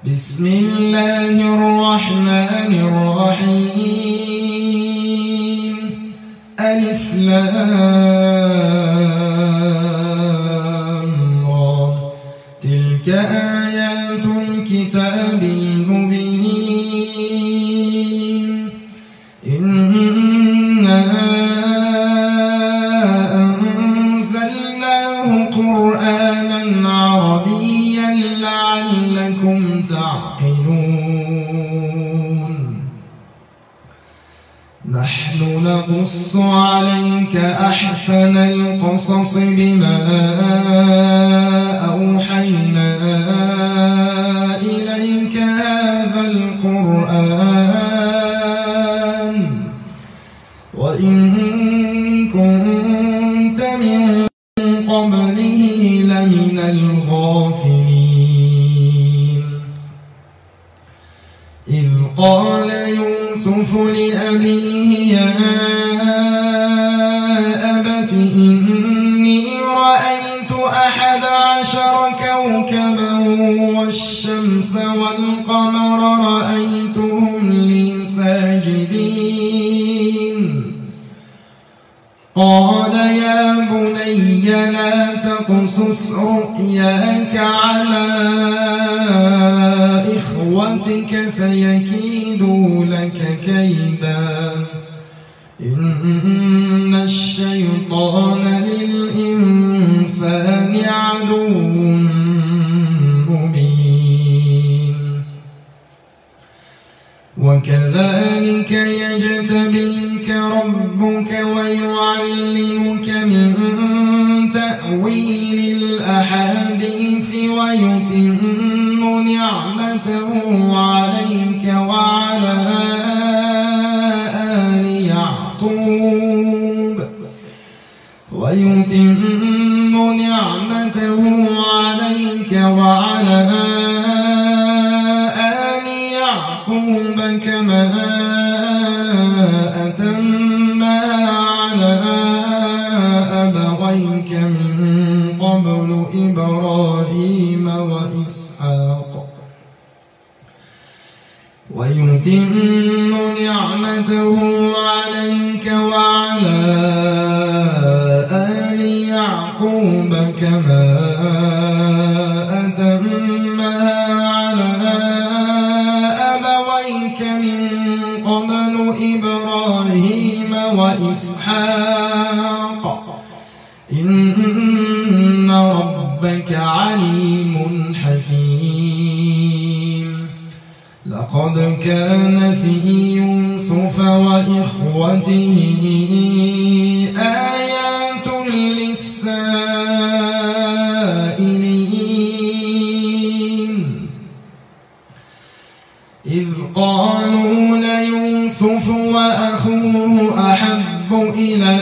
بسم الله الرحمن الرحيم. ألف لام را. تلك آيات الكتاب المبين. إنا أنزلناه قرآنا عربيا لعلكم تعقلون. نحن نقص عليك أحسن القصص بما أوحينا إليك هذا القرآن وإن كنت من قبله لمن الغافلين. إذ قال يوسف لأبيه يا أبت إني رأيت 11 كوكبا والشمس والقمر رأيتهم لي ساجدين. قال يا بني لا تقصص رؤياك على إخوتك فيكيدوا لك كيدا إن الشيطان للإنسان عدو مبين. وكذلك يجتبيك ربك ويعلمك من تأويل الأحاديث ويتم نعمته عليك وعلى آل يعقوب كما أتمها على أبويك من قبل إبراهيم وإسحاق ويتم نعمته عليك وعلى آل يعقوب كما أتمها على أبويك من قبل إبراهيم وإسحاق إن ربك عليم حكيم. لقد كان في يوسف وإخوته آيات للسائلين إذ قالوا ليوسف وأخوه أحب إلى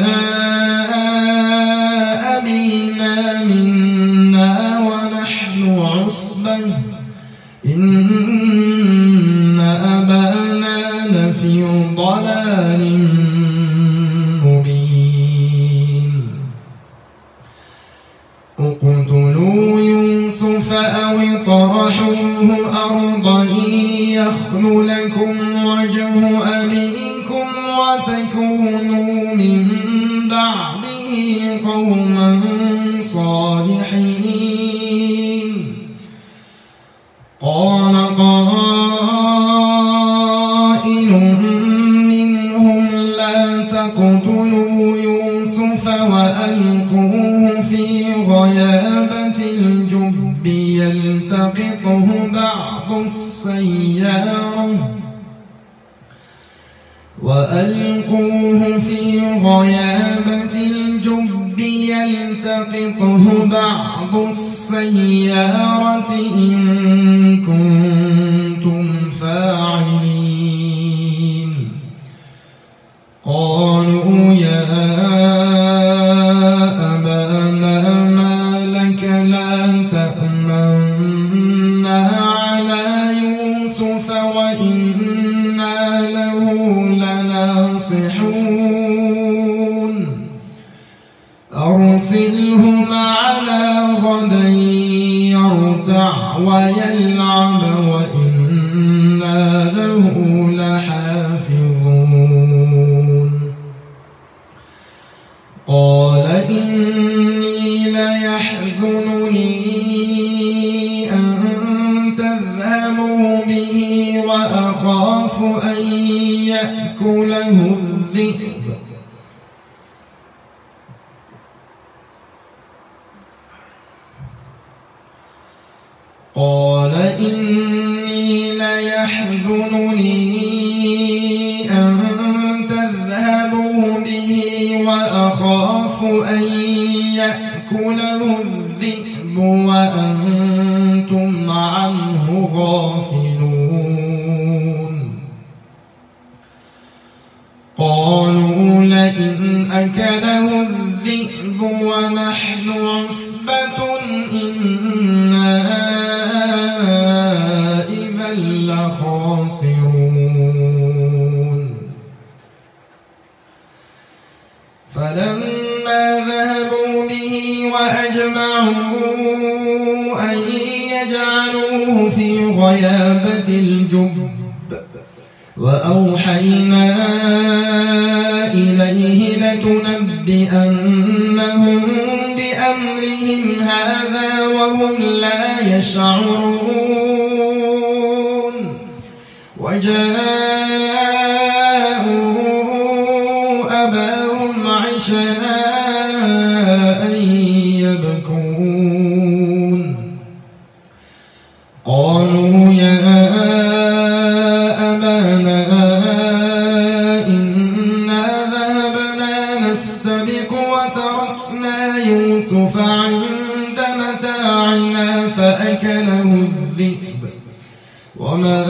أبينا منا ونحن عصبة إن أبانا لفي ضلال مبين. اقتلوا يوسف أو اطرحوه أرضا يخل لكم وجه أبيكم وتكونوا من بعده قوما صالحين. قال قائل منهم لا تقتلوا يوسف وألقوه في غيابة الجب يلتقطه بعض السيارة إن كنتم فاعلين. قالوا يا أبانا ما لك لا تأمنا على يوسف وإنا له لناصحون. أرسله معنا غدا يرتع يرتع ويلعب وإنا له لحافظون قال إني ليحزنني أن تذهبوا به وأخاف أن يأكله الذئب قال إني ليحزنني أن تذهبوا به وأخاف أن يأكله الذئب وأنتم عنه غافلون قالوا لئن أكله الذئب ونحن عصبة إنا إذا لخاسرون فلما ذهبوا به وأجمعوا أن يجعلوه في غيابة الجب وأوحينا إليه لتنبئنهم بأمرهم هذا وهم لا يشعرون وجاءوا أباهم عشاء يبكون قالوا يا أبانا إنا ذهبنا نستبق وتركنا يوسف عند متاعنا فأكله الذئب وما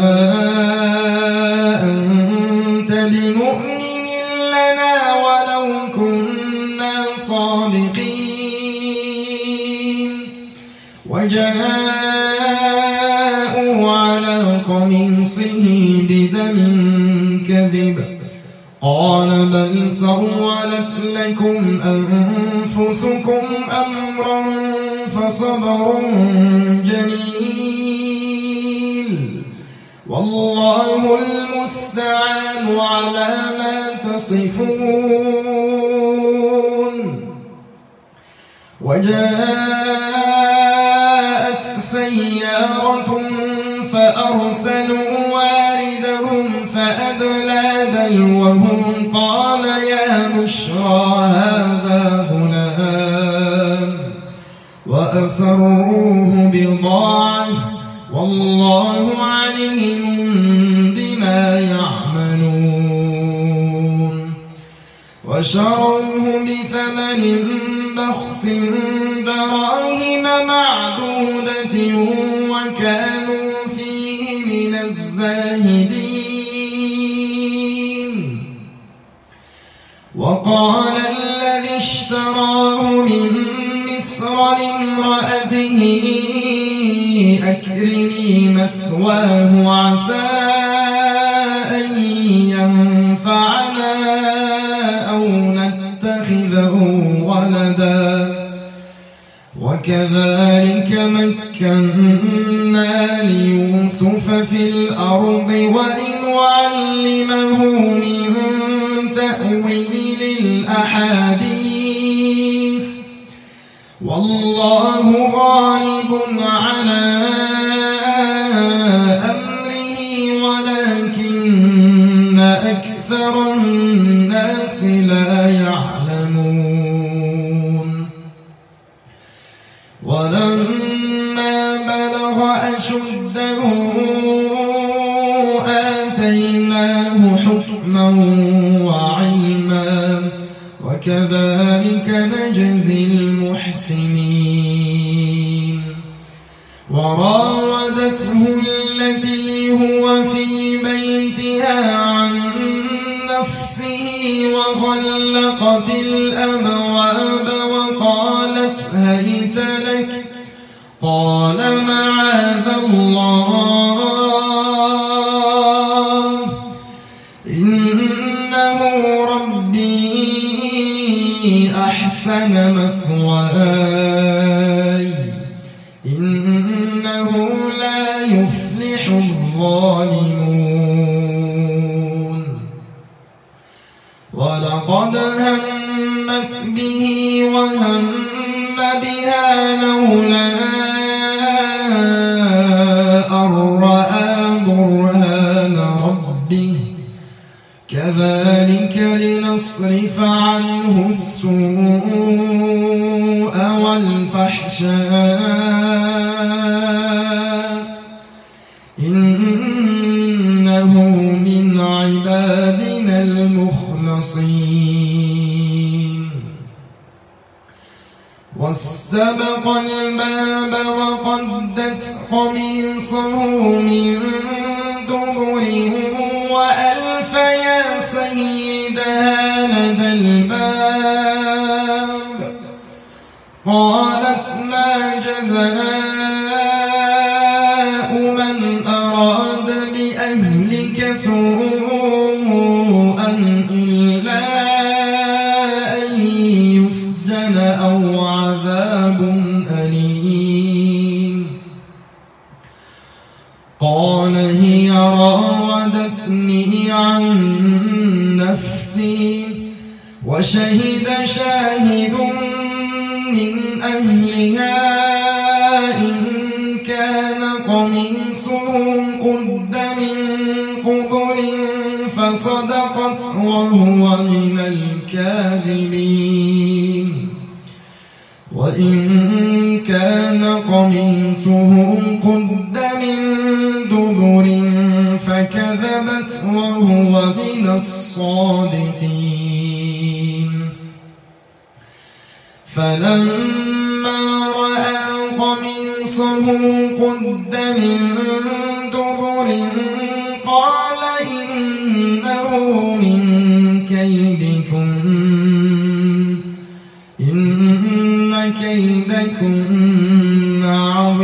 أنت بمؤمن لنا ولو كنا صادقين وجاءوا على قميصه بدم كذب قال بل سولت لكم أنفسكم أمرا فصبر جميل والله المستعان على ما تصفون وجاءت سيارة فأرسلوا واردهم فأدلى دلوهم قال يا بشرى هذا غلام وأسروه بضاعة والله عليم بما يعملون وشروه بثمن بخس دراهم معدودة وكانوا فيه من الزاهدين وقال الذي اشتراه من مصر لامرأته أكرمي مثواه عسى أن ينفعنا أو نتخذه ولدا وكذلك مكنا ليوسف في الأرض ولنعلمه من تأويل الأحاديث والله غالب على أمره ولكن أكثر الناس لا يعلمون ولما بلغ أشده آتيناه حكما وعلما وكذلك نجزي المحسنين وراودته التي هو في بيتها عن نفسه وغلقت الأبواب وقالت هيت لك قال معاذ الله إنه ربي أحسن مثواي إنه إنه لا يفلح الظالمون ولقد همت به وهم بها لولا أن رأى برهان ربه كذلك لنصرف عنه السوء والفحشاء إنه من عبادنا المخلصين واستبق الباب وقدت قميصه من دبر وألف يا سيدها لدى الباب قالت ما جزاء من أراد بأهلك سوءا إلا أن يسجن أو عذاب أليم قال هي راودتني عن نفسي وشهد شاهد من أهلها إن كان قميصه قد من قبل فصدقت وهو من الكاذبين وإن كان قميصه قد من دبر فكذبت وهو من الصادقين فلما رأى قميصه قد من دبر قال إنه من كيدكم إن كيدكن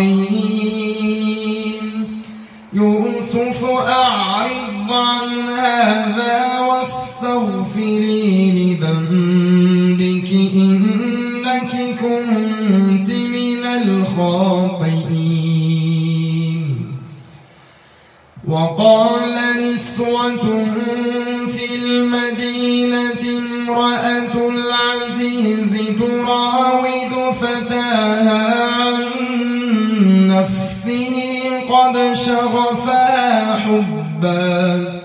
عظيم يوسف أعرض عن هذا واستغفري لذنبك إنك كنت من الخاطئين وقال نسوة في المدينة امرأة العزيز تراود فتاها عن نفسه قد شغفها حبا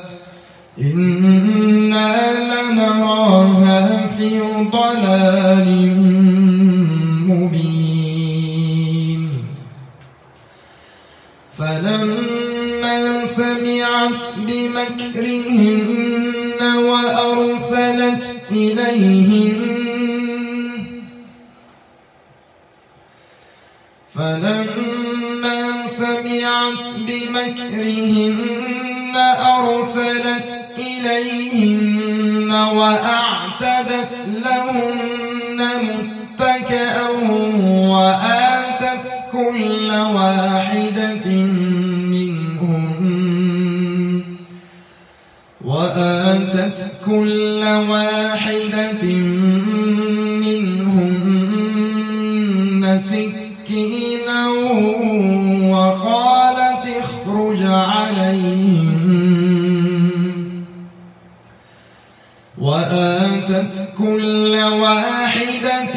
إنا لنراها في ضلال مبين فلما سمعت بمكرهن وأرسلت إليهن وأعتدت لهن متكئا وآتت كل واحدة منهن سكينا وقالت اخرج عليهم وآتت كل واحدة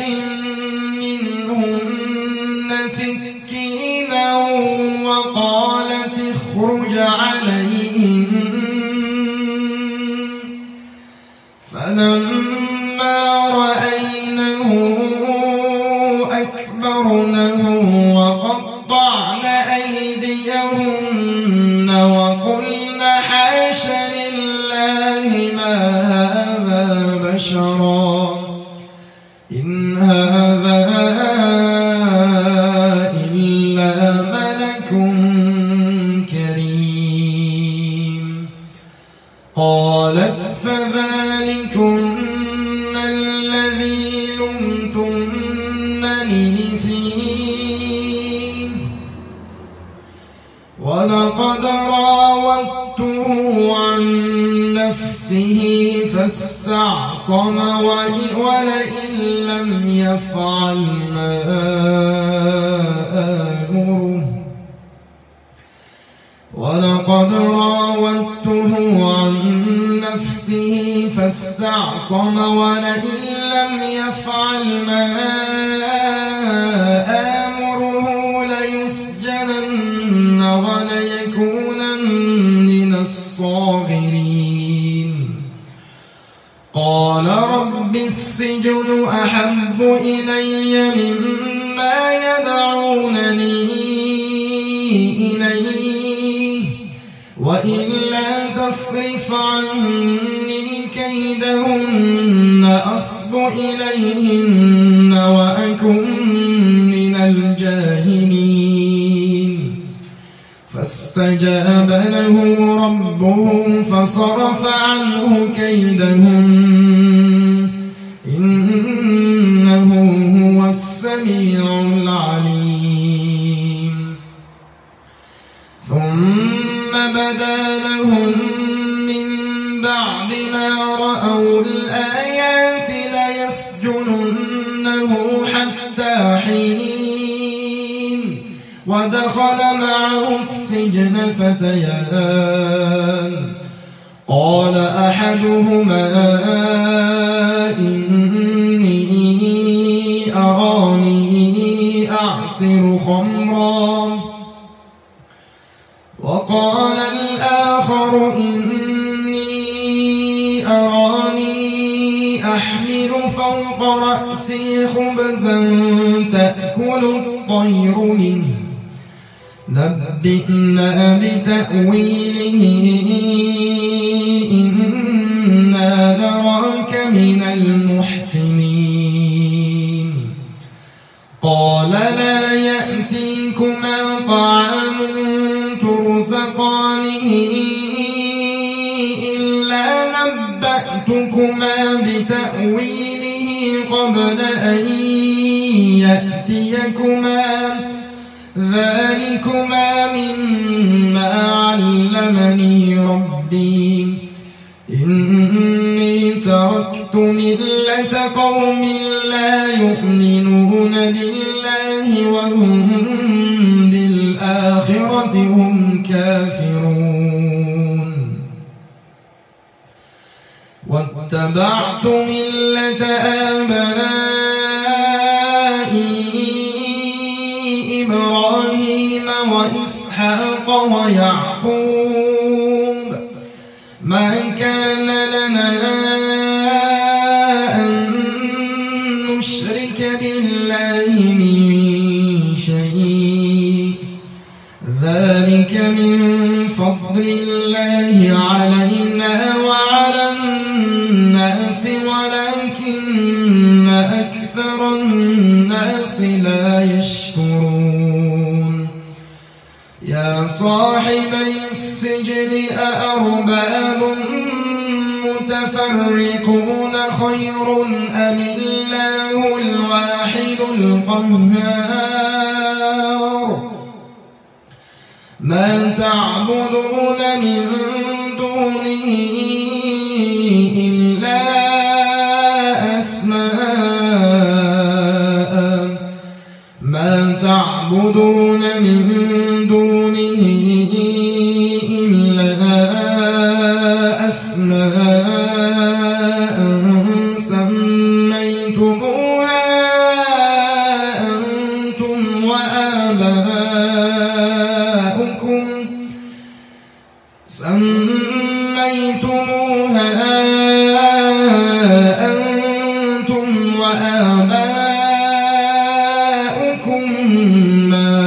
منهن سكينا وقالت اخرج عليهم فلما رأينه أكبرنه وقطعن أيديهن وقلن حاش لله ما هذا بشرا إن هذا إلا ملك كريم قالت فذلكن الذي لمتنني فيه ولقد راودته عن نفسه فاستعصم ولئن لم يفعل ما آمره ولقد راودته عن نفسه فاستعصم ولئن لم يفعل ما آمره ليسجنن وليكونن من الصاغرين قال رب السجن أحب إلي مما يدعونني إليه وإلا تصرف عني كيدهن أصب إليهن وأكن من الجاهلين فاستجاب له ربه فصرف عنه كيدهن إنه هو السميع العليم ثم بدا لهم من بعد ما رأوا الآيات ليسجننه حتى حين ودخل معه السجن فتيان قال أحدهما إني أراني أعصر خمرا وقال الآخر إني أراني أحمل فوق رأسي خبزا تأكل الطير منه نبئنا بتأويله إنا نراك من المحسنين قال لا يأتيكما طعام ترزقانه إلا نبأتكما بتأويله قبل أن يأتيكما ذلكما مما علمني ربي إني تركت ملة قوم لا يؤمنون بالله وهم بالآخرة هم كافرون واتبعت ملة آبائي إبراهيم وإسحاق ويعقوب ما كان لنا أن نشرك بالله من شيء ذلك من فضل الله علينا وعلى الناس ولكن أكثر الناس لا يشكرون يا صاحبي السجن أأرباب متفرقون خير أم الله الواحد القهار ما تعبدون من دونه إلا أسماء ما تعبدون من دونه إلا أسماء سميتموها أنتم وآباؤكم ما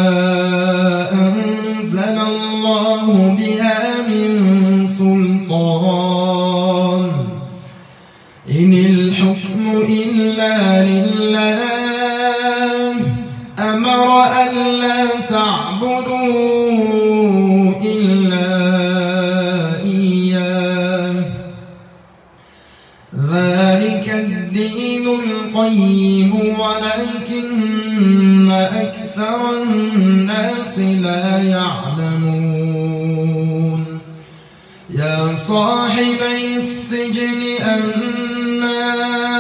أنزل الله بها من سلطان إن الحكم إلا لله أمر ألا تعبدوا إلا إياه ذلك الدين القيم ولكن أكثر الناس لا يعلمون يا صاحبي السجن أما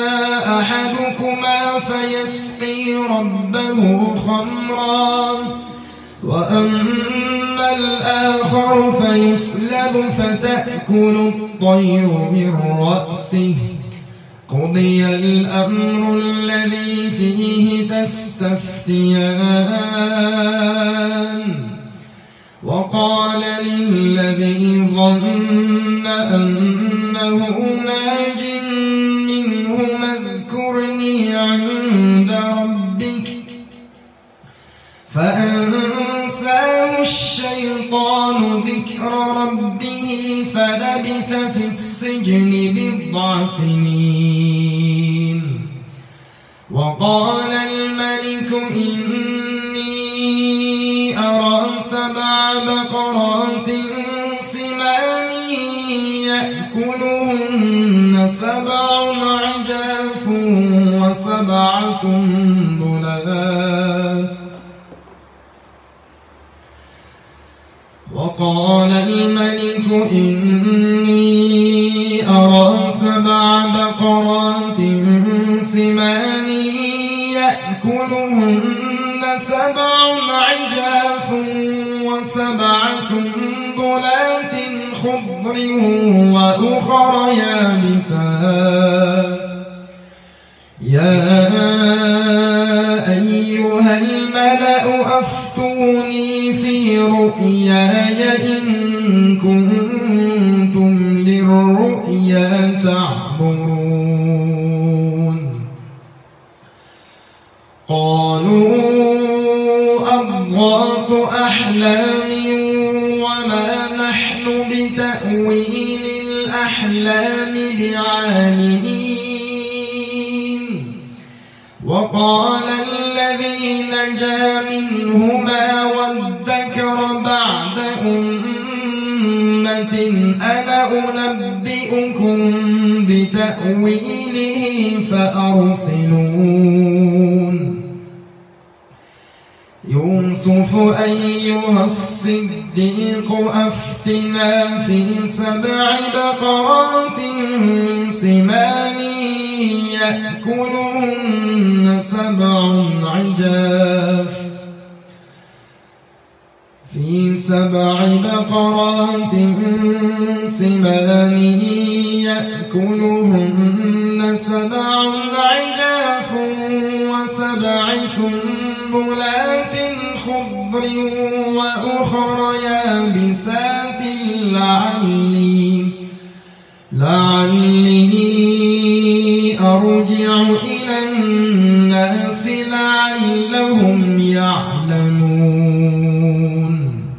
أحدكما فيسقي ربه خمرا وأما وأما الآخر فيسلب فتأكل الطير من رأسه قضي الأمر الذي فيه تستفتيان وقال للذي ظن أنه ناج منهما اذكرني عند ربك فأنساه الشيطان ذكر ربه فلبث في السجن بضع سنين وقال الملك إني أرى 7 بقرات سمان يأكلهن 7 عجاف و7 سنبلات وقال الملك إني أرى 7 بقرات سمان يأكلهن 7 عجاف و7 سنبلات خضر وأخر يابسات يا أيها الملأ أفتوني في رؤياي إن كنتم للرؤيا تعبرون قالوا أضغاث أحلام وما نحن بتأويل الأحلام بعالمين وقال الذي نجا منهما وادكر بعد أمة أنا أنبئكم بتأويله فأرسلون يوسف أيها الصديق أفتنا في 7 بقرات سمان يأكلهن 7 عجاف في 7 بقرات سمان يأكلهن 7 عجاف و7 سنبلات خضر وأخر يابسات لعلي أرجع إلى الناس لعلهم يعلمون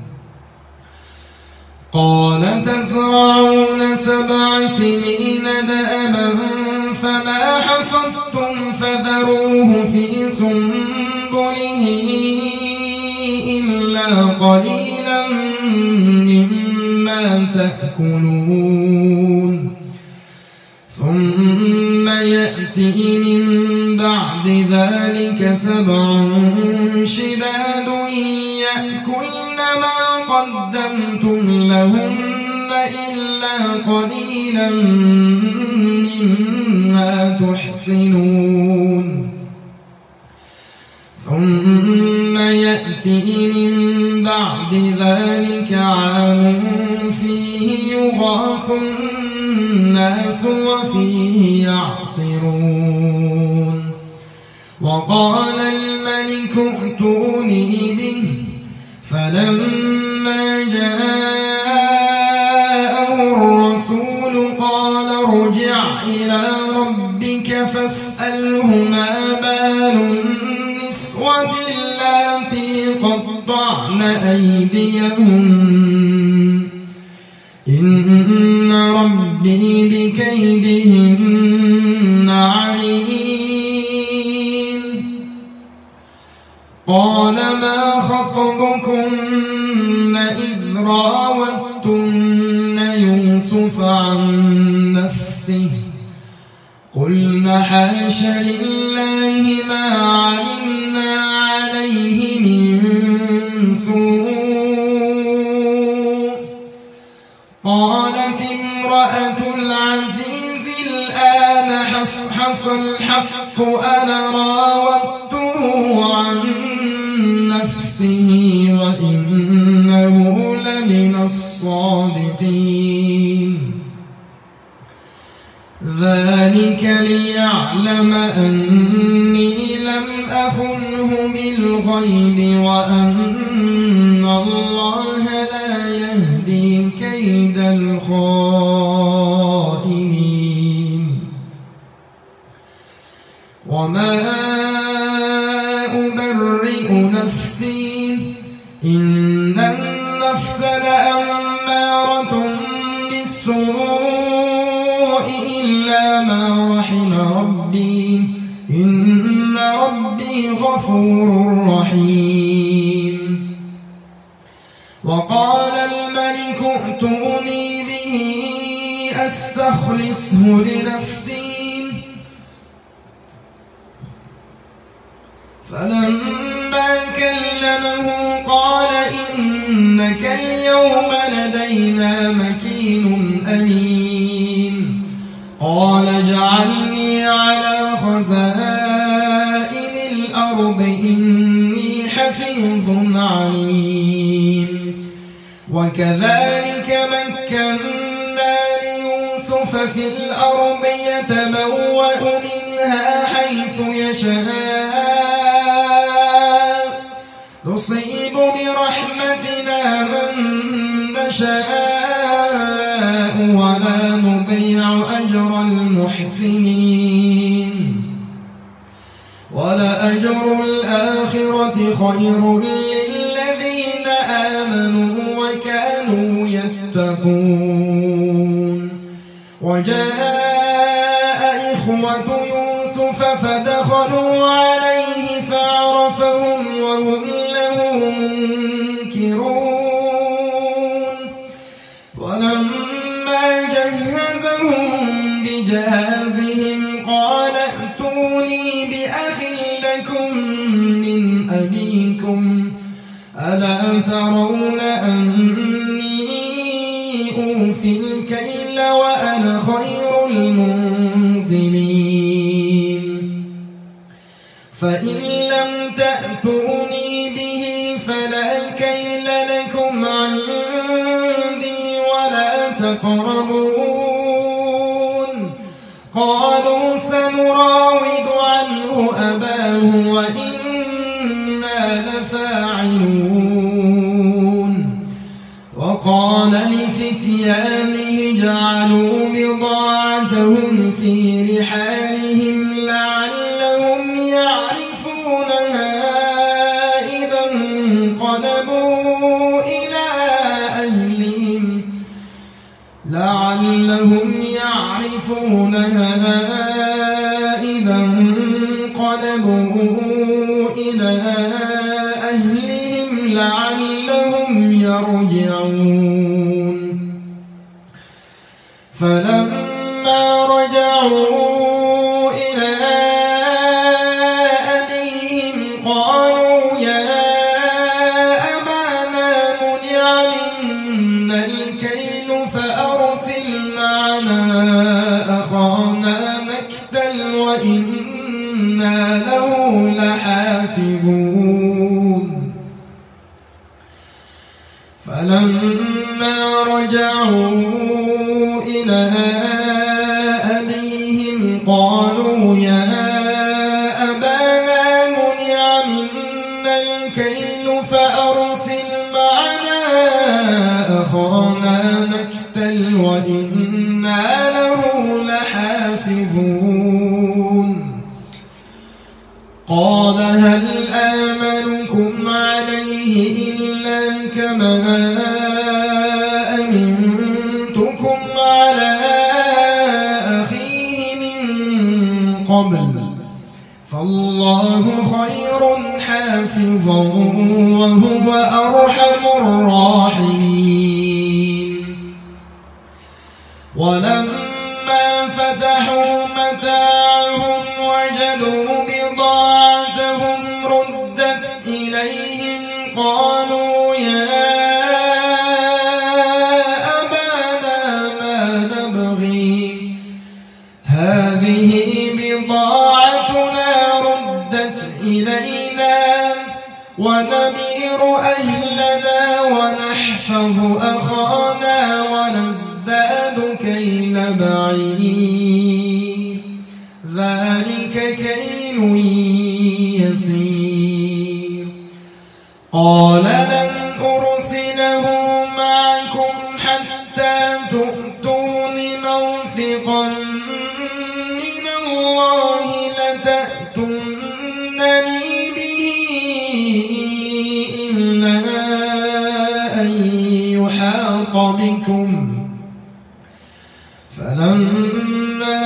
قال تزرعون 7 سنين دأبا فما حصدتم فذروه في سنبله إلا قليلا مما تأكلون ثم يأتي من بعد ذلك 7 شداد يأكلن ما قدمتم لهن إلا قليلا مما تحصنون ثم يأتي من بعد ذلك عام فيه يغاث الناس وفيه يعصرون وقال الملك ائتوني به فلما جاءه الرسول قال ارجع إلى ربك فاسأله ما بال النسوة اللاتي قطعن أيديهن إن ربي بكيدهن عليم قال ما خطبكن إذ راوتن يوسف عن نفسه قلن حاش لله ما علمنا عليه من سوء قالت امرأة العزيز الآن حصحص الحق أنا راودته عن نفسه وإنه الصادقين ذلك ليعلم أني لم أخنه بالغيب وأن الله لا يهدي كيد الخائنين وما أبرئ نفسي إن النفس لأمارة بالسوء إلا ما رحم ربي إن ربي غفور رحيم وقال الملك ائتوني به أستخلصه لنفسي فلما كلمه قال إنك اليوم لدينا مكين أمين قال اجعلني على خزائن الأرض إني حفيظ عليم وكذلك مكنا ليوسف في الأرض يتبوأ منها حيث يشاء نصيب برحمتنا من نشاء ولا نضيع أجر المحسنين ولأجر الآخرة خير للذين آمنوا وكانوا يتقون وجاء إخوة يوسف فدخلوا عليه فعرفهم وهم له منكرون ولما جهزهم بجهازهم قال ائتوني بأخ لكم من أبيكم ألا ترون أني أوفي الكيل وأنا خير المنزلين فإن لم تأتوني به فلا كيل لكم عندي ولا تقربون قالوا سنراود عنه أباه وإنا لفاعلون وقال لفتيانه اجعلوا بضاعتهم في رحالهم لعلهم يعرفونها إذا انقلبوا إلى أهلهم لعلهم يرجعون فلما رجعوا إلى أبيهم قالوا يا أبانا منع منا الكيل فأرسل معنا أخانا نكتل وإنا له لحافظون فلما رجعوا إلى أبيهم قالوا يا أبانا منع منا الكيل فأرسل معنا أخانا نكتل وإنا له لحافظون قال هل آمنكم عليه إلا كما أمنتكم على أخيه من قبل فالله خير حافظا وهو أرحم الراحمين ولما فتحوا متاعهم وجدوا بضاعتهم ردت إليهم قالوا يا أبانا ما نبغي هذه بضاعتنا ردت إلينا ونمير أهلنا نحفظ أخانا ونزداد كيل بعير ذلك كيل يسير قال لن أرسله معكم حتى تؤتون موثقا من الله لتأتونني به إلا أن يحاط بكم فلما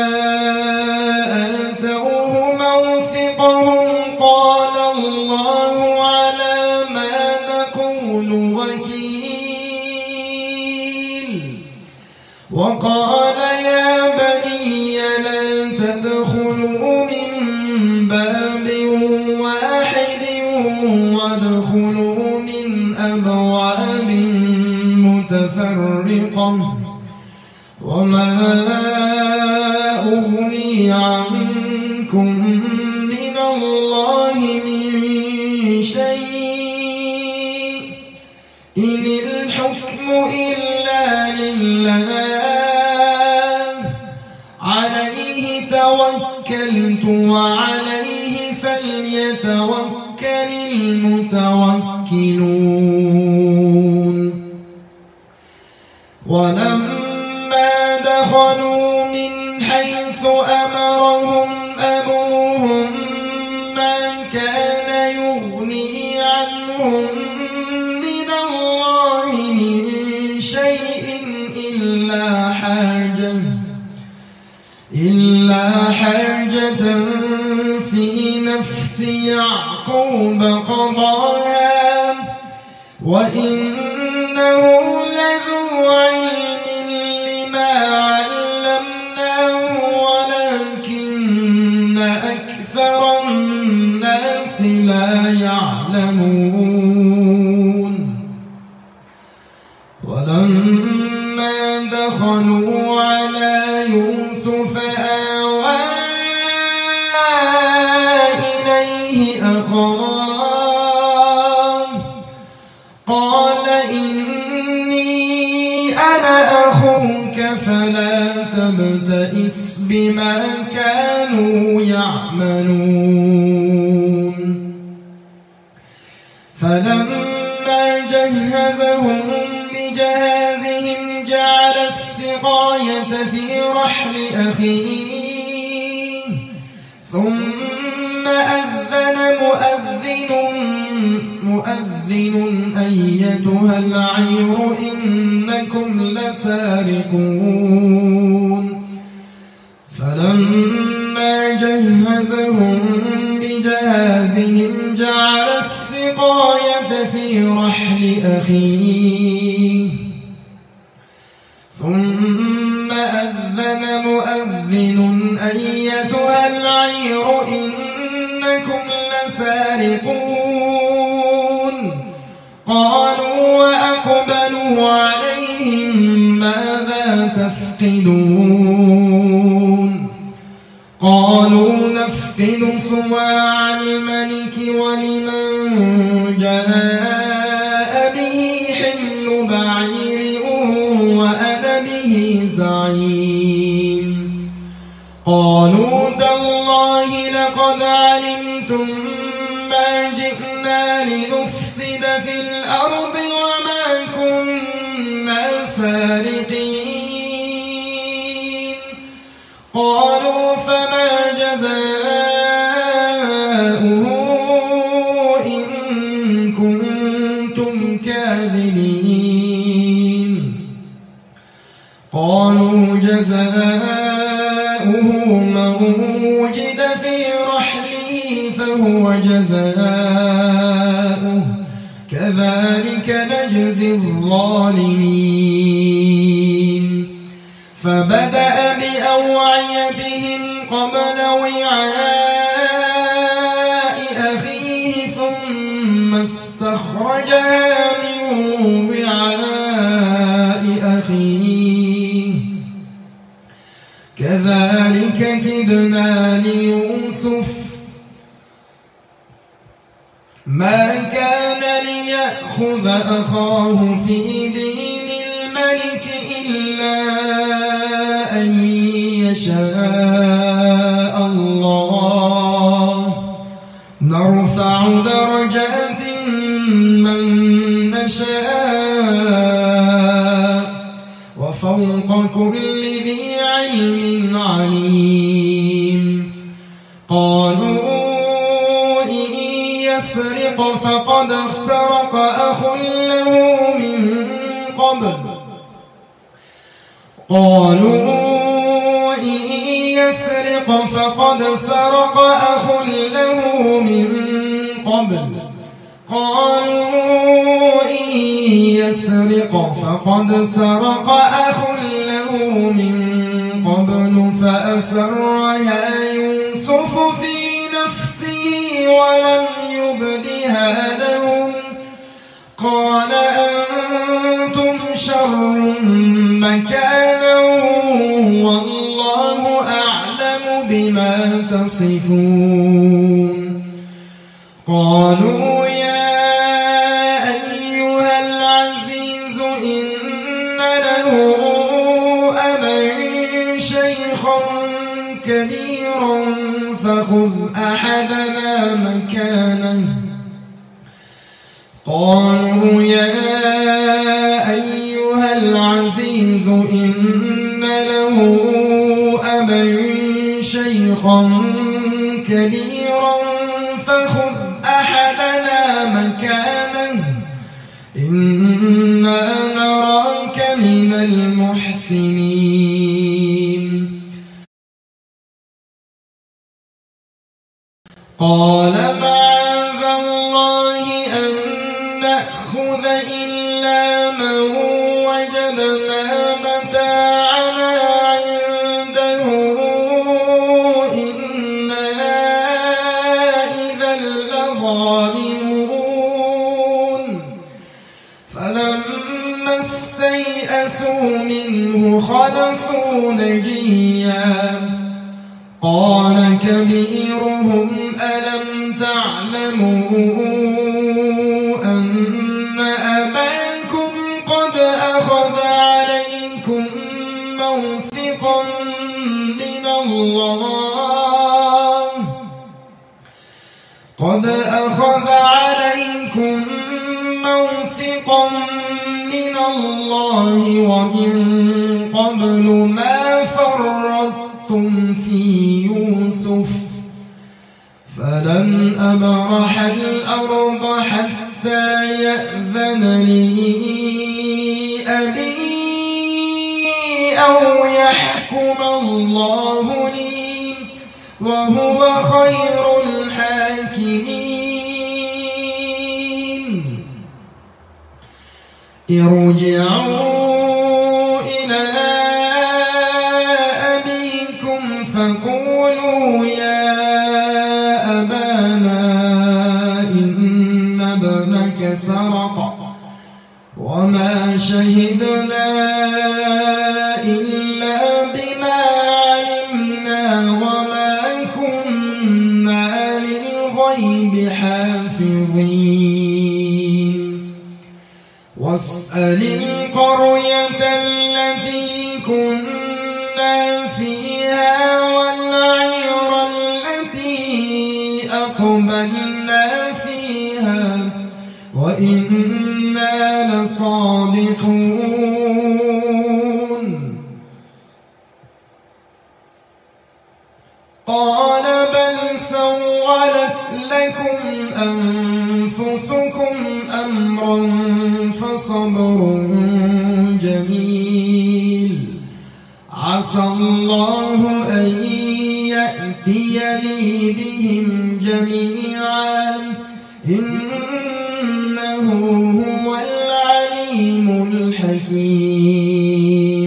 آتوه موثقهم قال الله على ما نقول وكيل وقال يا بني لا تدخلوا من باب واحد وادخلوا من أبواب متفرقة وما أغني عنكم من الله من شيء إن الحكم إلا لله عليه توكلت وعليه فليتوكل المتوكلون ولما دخلوا من حيث أمرهم أبوهم ما كان يغني عنهم من الله من شيء إلا حاجة في نفس يعقوب قضاها وإنه لذو علم لما علمناه ولكن أكثر الناس لا يعلمون ولما دخلوا على يوسف آوى إليه أخاه قال إني أنا أخوك فلا تبتئس بما كانوا يعملون فلما جهزهم بجهازهم جعل السقاية في رحل أخيه ثم أذن مؤذن أيتها العير إنكم لسارقون فلما جهزهم بجهازهم جعل السقاية في رحل أخيه ثم أذن مؤذن أيتها العير إنكم لسارقون قالوا وأقبلوا عليهم ماذا تفقدون قالوا نفقد صواع الملك ولمن جاء به حمل بعير وأنا به زعيم قالوا تالله لقد علمتم ما جئنا لنفسد في الأرض وما كنا سارقين قالوا فما جزاؤه إن كنتم كاذبين قالوا جزاؤه من وجد في رحله فهو جزاؤه كذلك نجزي الظالمين فبدأ بأوعيتهم قبل وعاء أخيه ثم استخرجها من وعاء أخيه كذلك كدنا ليوسف ما كان ليأخذ أخاه نخاف في دين الملك إلا أن يشاء الله نرفع درجات من نشاء وفوق كل ذي علم عليم. قالوا إن يسرق فقد سرق أخ له من قبل فأسرها يوسف في نفسه ولم يبدها لهم قال أنتم شر مكانا والله أعلم بما تصفون. قالوا يا أيها العزيز إن له أبا شيخا كبيرا فخذ أحدنا مكانه. قالوا يا أيها العزيز إن له أبا شيخا كبيرا فخذ أحدنا مكانه إنا نراك من المحسنين. قال معاذ الله أن نأخذ إلا من وجدنا متاعنا عنده إنا إذا لظالمون. فلما استيئسوا منه خلصوا نجيا قال كبيرهم ألم تعلموا أن أباكم قد أخذ عليكم موثقا من الله ومن قبل ما فرطتم في يوسف فلن أبرح الأرض حتى يأذن لي أبي أو يحكم الله لي وهو خير الحاكمين. ارجعوا إلى أبيكم فقولوا يا أبانا إن ابنك سرق وما شهدنا إلا بما علمنا وما كنا للغيب حافظين. واسأل القرية التي كنا فيها والعير التي أقبلنا فيها وإنا لصادقون. قال بل سولت لكم أنفسكم أمرا فصبر جميل عسى الله أن يأتيني بهم جميعا إنه هو العليم الحكيم.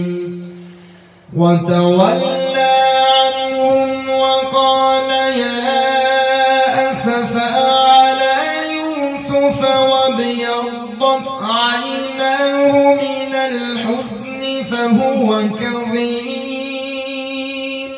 وتولى عنهم وقال يا أسفا على يوسف وابيضت عيناه من الحزن فهو كظيم.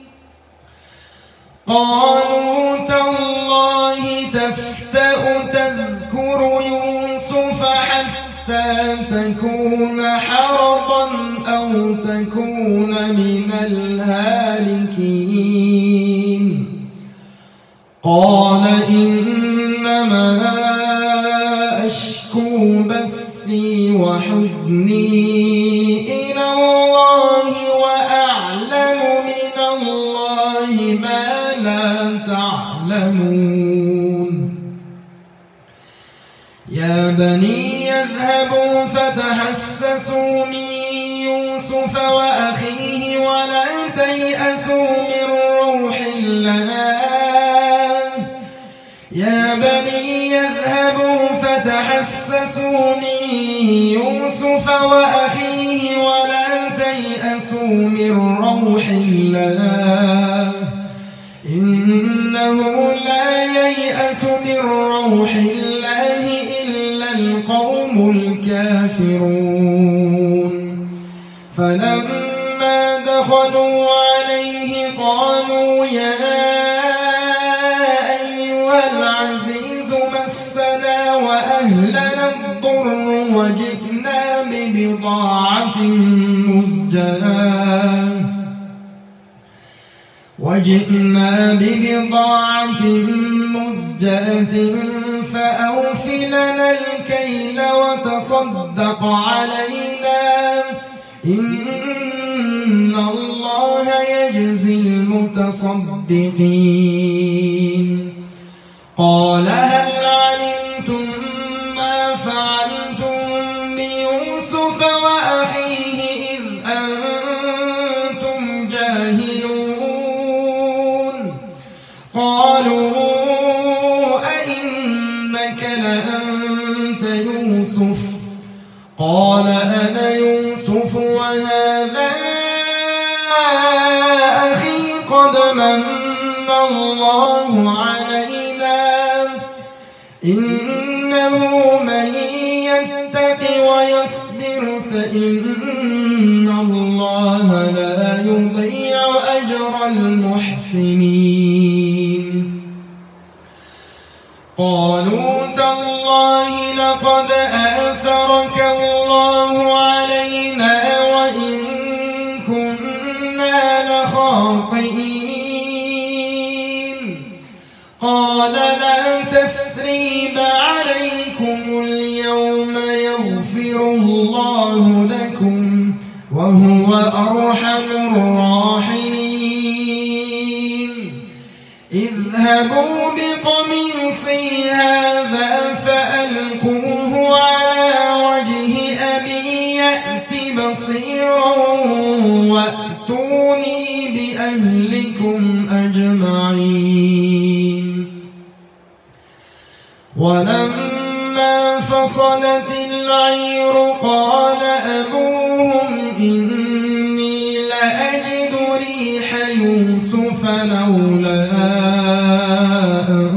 قالوا تالله تفتأ تذكر يوسف حتى حتى تكون حرضا أو تكون من الهالكين قال إنما أشكو بثي وحزني إلى الله وأعلم من الله ما لا تعلمون يا بني اذهبوا فتحسسوا من يوسف وأخيه ولا تيأسوا من روح الله يا بني اذهبوا فتحسسوا من يوسف وأخيه ولا تيأسوا من روح الله إنه لا ييأس من روح الله إلا القوم الكافرون فلما دخلوا عليه قالوا يا أيها العزيز مسنا وأهلنا الضر وجئنا ببضاعة مزجاة فأوف لنا الكيل وتصدق علينا إن الله يجزي المتصدقين قال هل علمتم ما فعلتم بيوسف وأخيه إذ أنتم جاهلون قالوا أئنك لأنت يوسف قال أنا يوسف وهذا أخي قد من الله علينا إنه من يتق ويصبر فإن الله لا يضيع أجر المحسنين قالوا تالله لقد آثرك الله علينا وإن كنا لخاطئين قال لا تثريب عليكم اليوم يغفر الله لكم وهو أرحم الراحمين اذهبوا بقميصي هذا فألقوه على وجه أبي يأت بصيرا وأتوني بأهلكم أجمعين ولما فصلت العير قال أبوهم إني لأجد ريح يوسف لولا أن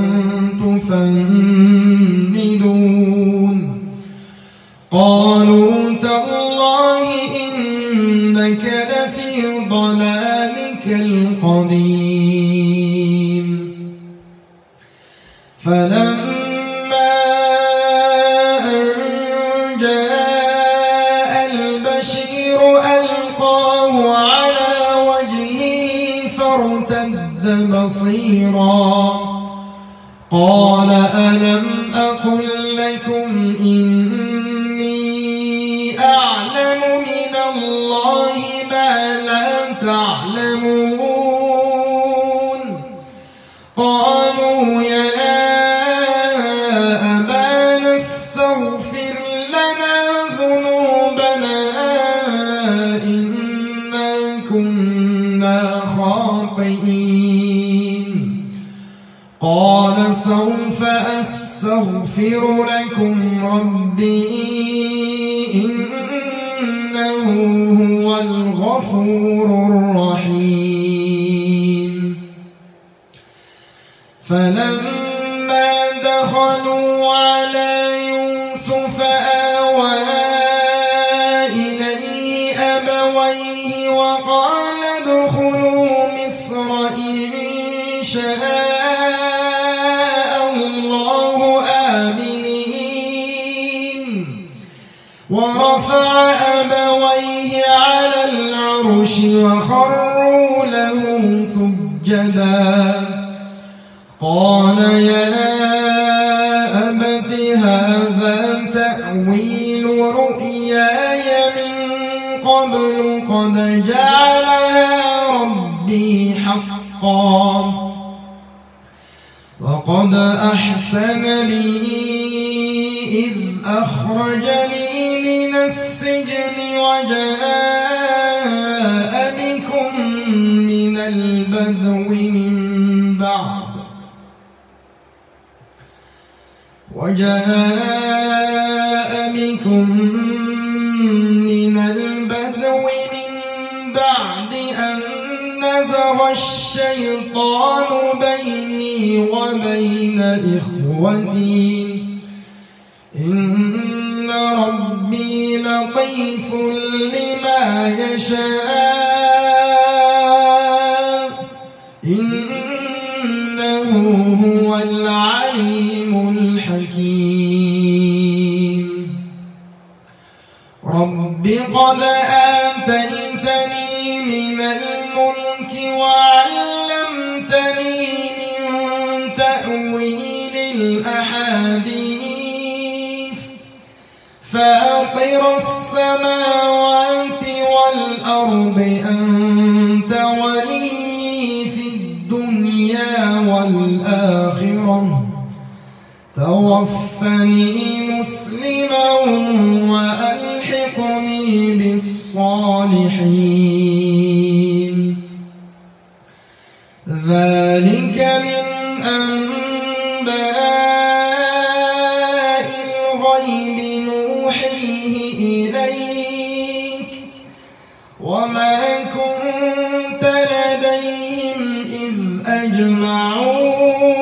تفندون قالوا تالله إنك لفي ضلالك القديم فلما أن جاء البشير ألقاه على وجهه فارتد بصيرا قال ألم أقل لكم إني أعلم من الله ما لا تعلمون قالوا يا أبانا استغفر لنا ذنوبنا إنا كنا خاطئين قال سوف أستغفر لكم ربي إنه هو الغفور الرحيم فلما دخلوا على يوسف آوى إليه أبويه وقال ادخلوا مصر إن شاء الله آمنين ورفع أبويه على العرش وخروا له سجدا قال يا أبت هذا تأويل رؤياي من قبل قد جعلها ربي حقا وقد أحسن بي إذ أخرجني من السجن وجاء بكم من البدو من بعد أن نزغ الشيطان بيني وبين إخوتي إن ربي لطيف لما يشاء إنه هو العليم الحكيم رب قد آتيتني من الملك وعلمتني من تأويل الأحاديث فاطر السماوات والأرض أنت ولي في الدنيا والآخرة توفني مسلما وألحقني بالصالحين ذلك من أنباء الغيب نوحيه إليك وما كنت لديهم إذ أجمعوا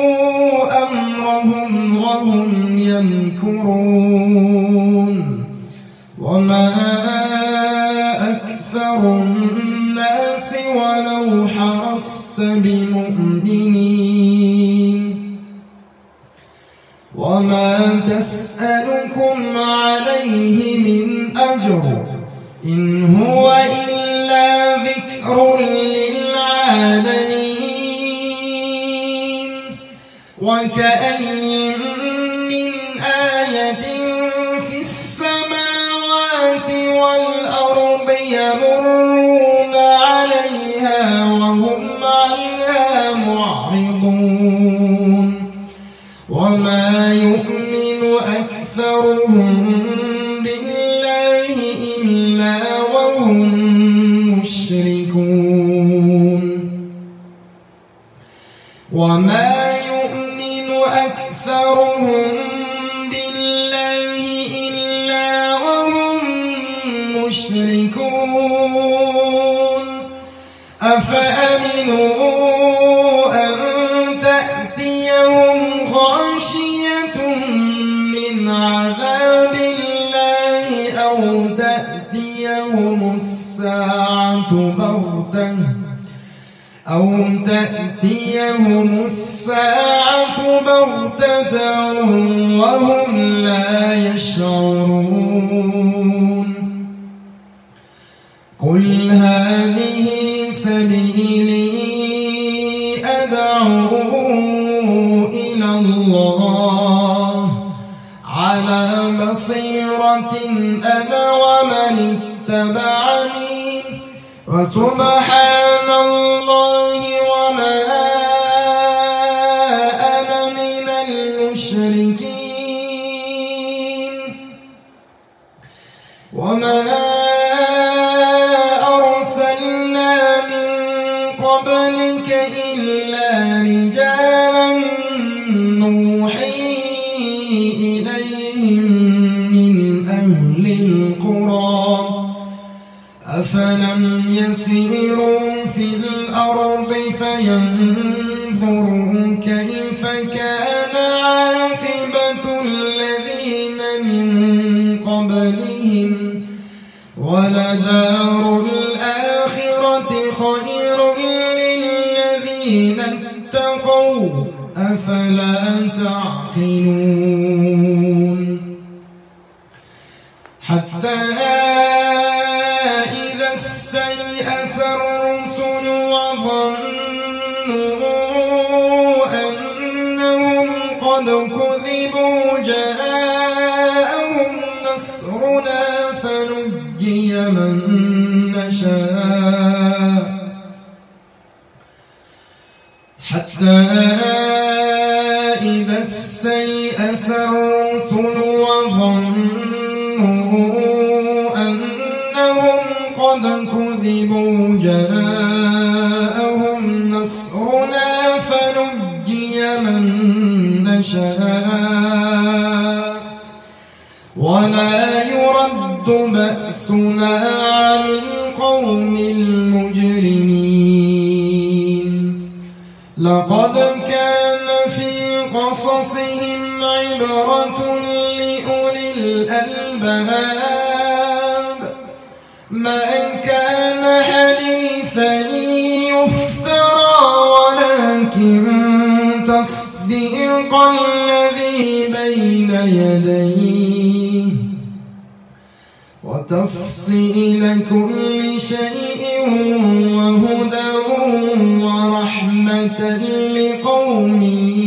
أمرهم وهم يمكرون وما أكثر الناس ولو حرصت بمؤمنين وما تسألكم عليه من أجر إن هو إلا ذكر للعالمين وكأين من آية في السماوات والأرض يمرون عليها وهم عنها معرضون وما يؤمن أكثرهم بالله إلا وهم مشركون وما يؤمن أكثرهم بالله إلا وهم مشركون أفأمنوا أن تأتيهم غاشية من عذاب الله أو تأتيهم الساعة بغتة وهم لا يشعرون قل هذه سبيلي أدعو إلى الله على بصيرة أنا ومن اتبعني وسبحان الله وما أنا من المشركين وما أرسلنا من قبلك إلا رجالا نوحي إليهم من أهل القرى أفلم يسيروا في الأرض فينظروا كيف كان عاقبة الذين من قبلهم ولدار الآخرة خير للذين اتقوا أفلا تعقلون حتى إذا استيأس الرسل وظنوا أنهم قد كذبوا جاءهم نصرنا فنجي من نشاء حتى إذا استيأس الرسل وظنوا أنهم قد كذبوا جاءهم نصرنا فنجي من نشاء ولا يرد بأسنا عن القوم المجرمين لقد كان في قصصهم عبرة لأولي الألباب ما كان حديثا يفترى ولكن تصديق الذي بين يديه وتفصيل كل شيء وهدى ورحمة لقوم